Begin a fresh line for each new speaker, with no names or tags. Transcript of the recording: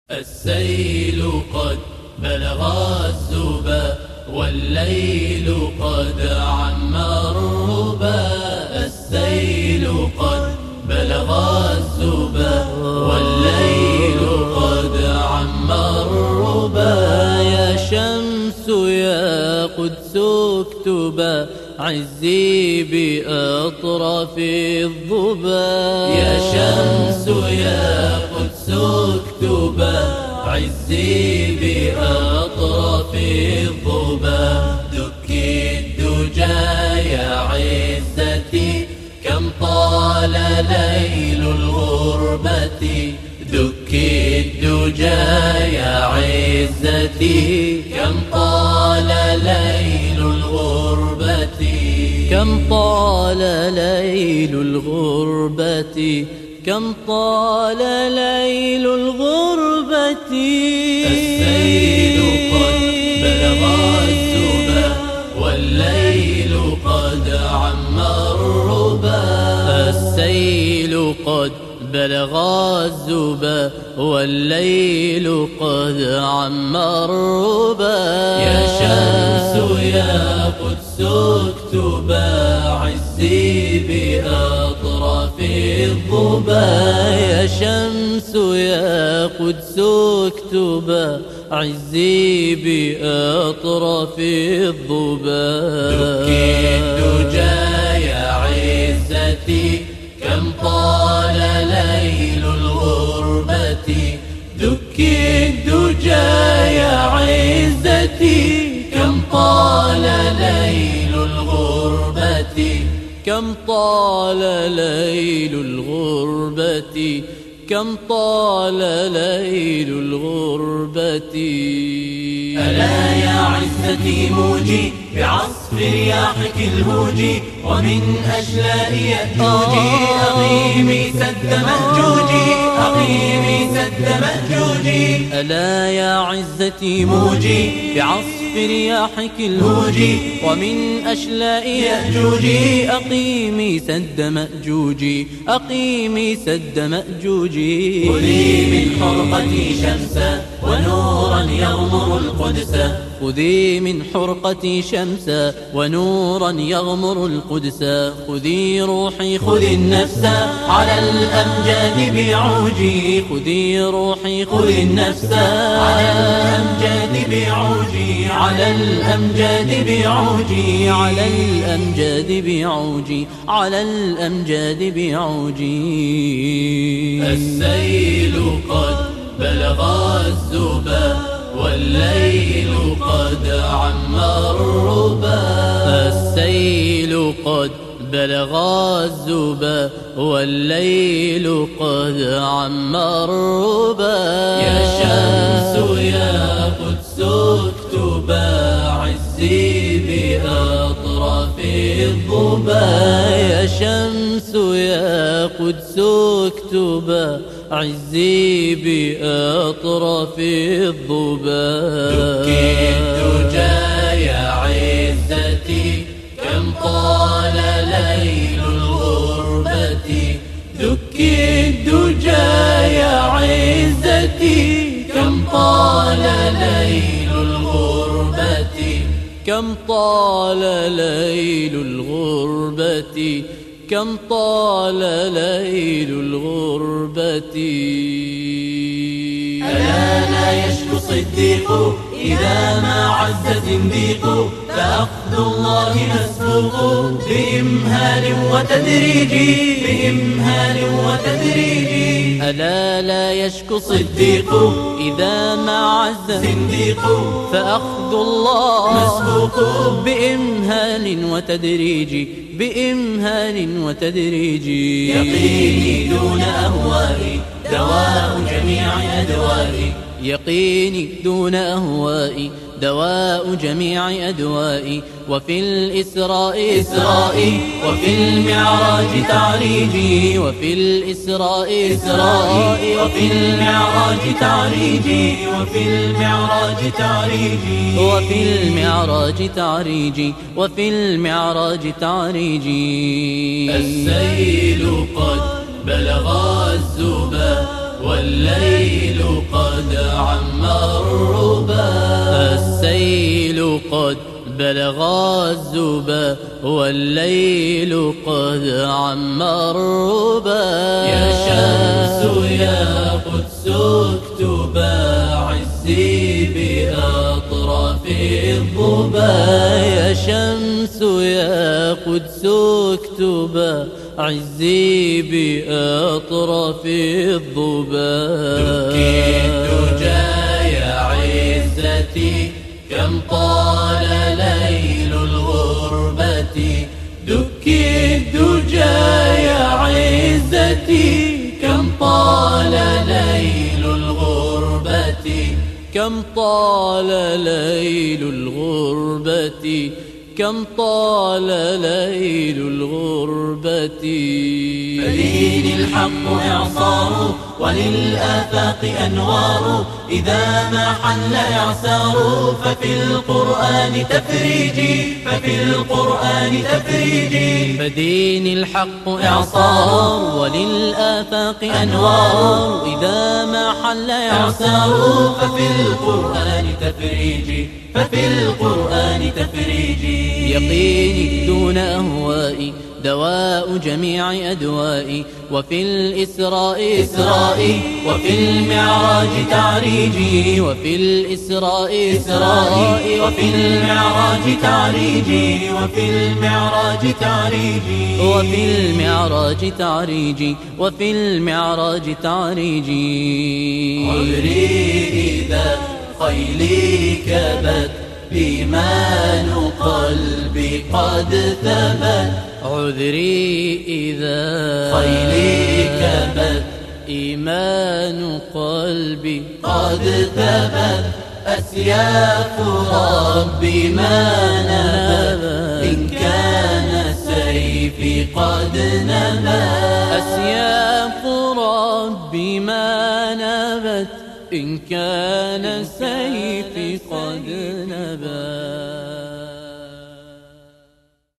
السيل قد بلغ الزبا والليل قد عم الربا. السيل قد بلغ الزبا والليل قد عم الربا. يا شمس يا قدس اكتبا عزي بأطراف الظبا. يا شمس يا قدس اكتبا عزي بأطراف الظبا. دكي الدجى يا عزتي كم طال ليل الغربة. دكي الدجى يا عزتي كم طال ليل الغربة. كم طال ليل الغربة. كم طال ليل الغربة. السيل قد بلغ الزبا والليل قد عم الربا. السيل قد بلغ الزبا والليل قد عم الربا. يا شمس يا قدس اكتبا عزي بأطراف الظبا. يا شمس يا قدس اكتبا عزي بأطراف الظبا. دكي الدجى يا عزتي كم طال ليل الغربة. دكي الدجى يا عزتي كم طال ليل الغربة. كم طال ليل الغربة. كم طال ليل الغربة.
ألا يا عزتي موجي بعصف رياحك الهوجي ومن أشلاء يأجوجي. أقيمي سد مأجوجي. أقيمي سد مأجوجي.
ألا يا عزتي موجي بعصف رياحك الهوجي ومن أشلاء يأجوجي. أقيمي سد مأجوجي. أقيمي سد مأجوجي.
خذي من حرقتي شمسا ونورا يغمر القدس.
خذي من حرقتي شمسا ونورا يغمر القدس. خذي روحي خذي النفس
على الأمجاد بعوجي.
خذي روحي
خذي النفس على الأمجاد بعوجي. على الأمجاد بعوجي.
على الأمجاد بعوجي. على الأمجاد بعوجي. السيل قد بلغ الزبا والليل قد عم الربا. السيل قد بلغ الزبا والليل قد عم الربا. يا شمس يا قدس اكتبا عزي بأطراف الظبا. يا شمس يا قدس اكتبا عزي بأطراف الظبا.
دكي الدجى يا عزتي كم طال ليل الغربة.
دكي الدجى يا عزتي كم طال ليل الغربة. كم طال ليل الغربة. كم طال ليل الغربة.
ألا لا يشكو صديق إذا ما عز زنديق. فأخذ الله مسبوق بإمهال وتدريج. بإمهال وتدريج.
ألا لا يشكو صديق إذا ما عز
زنديق.
فأخذ الله
مسبوق
بإمهال وتدريج. بإمهال وتدريج.
يقيني دون أهوائي دواء جميع أدوائي.
يقيني دون أهوائي دواء جميع أدوائي. وفي الإسراء إسرائي
وفي المعراج تعريجي.
وفي الإسراء
إسرائي وفي المعراج تعريجي. وفي المعراج تعريجي.
وفي المعراج تعريجي. وفي المعراج تعريجي.
السيل قد بلغ الزبا والليل قد عم الربا.
السيل قد بلغ الزبا والليل قد عم الربا.
يا شمس يا قدس اكتبا عزي بأطراف الظبا.
يا شمس يا قدس اكتبا عزي بأطراف الظبا.
دكي الدجى يا عزتي كم طال ليل الغربة. دكي الدجى يا عزتي كم طال ليل الغربة.
كم طال ليل الغربة. كم طال ليل الغربة.
فدين الحق إعصار وللآفاق أنوار. إذا ما حل إعسار ففي القرآن تفريجي. ففي القرآن تفريجي.
فدين الحق إعصار وللآفاق أنوار. إذا ما حل إعسار
ففي القرآن تفريجي. ففي القرآن تفريجي.
يقيني دون أهوائي دواء جميع أدوائي. وفي الإسراء
إسرائي وفي المعراج تعريجي.
وفي الإسراء
إسرائي وفي المعراج تعريجي. وفي المعراج تعريجي.
وفي المعراج تعريجي. وفي المعراج تعريجي.
عذري إذا خيلي كبت إيمان قلبي قد ثبت.
عذري إذا
خيلي كبت
إيمان قلبي
قد ثبت. أسياف ربي ما نبت إن كان سيفي قد نبت.
أسياف ربي ما نبت إن كان سيفي قد نبت.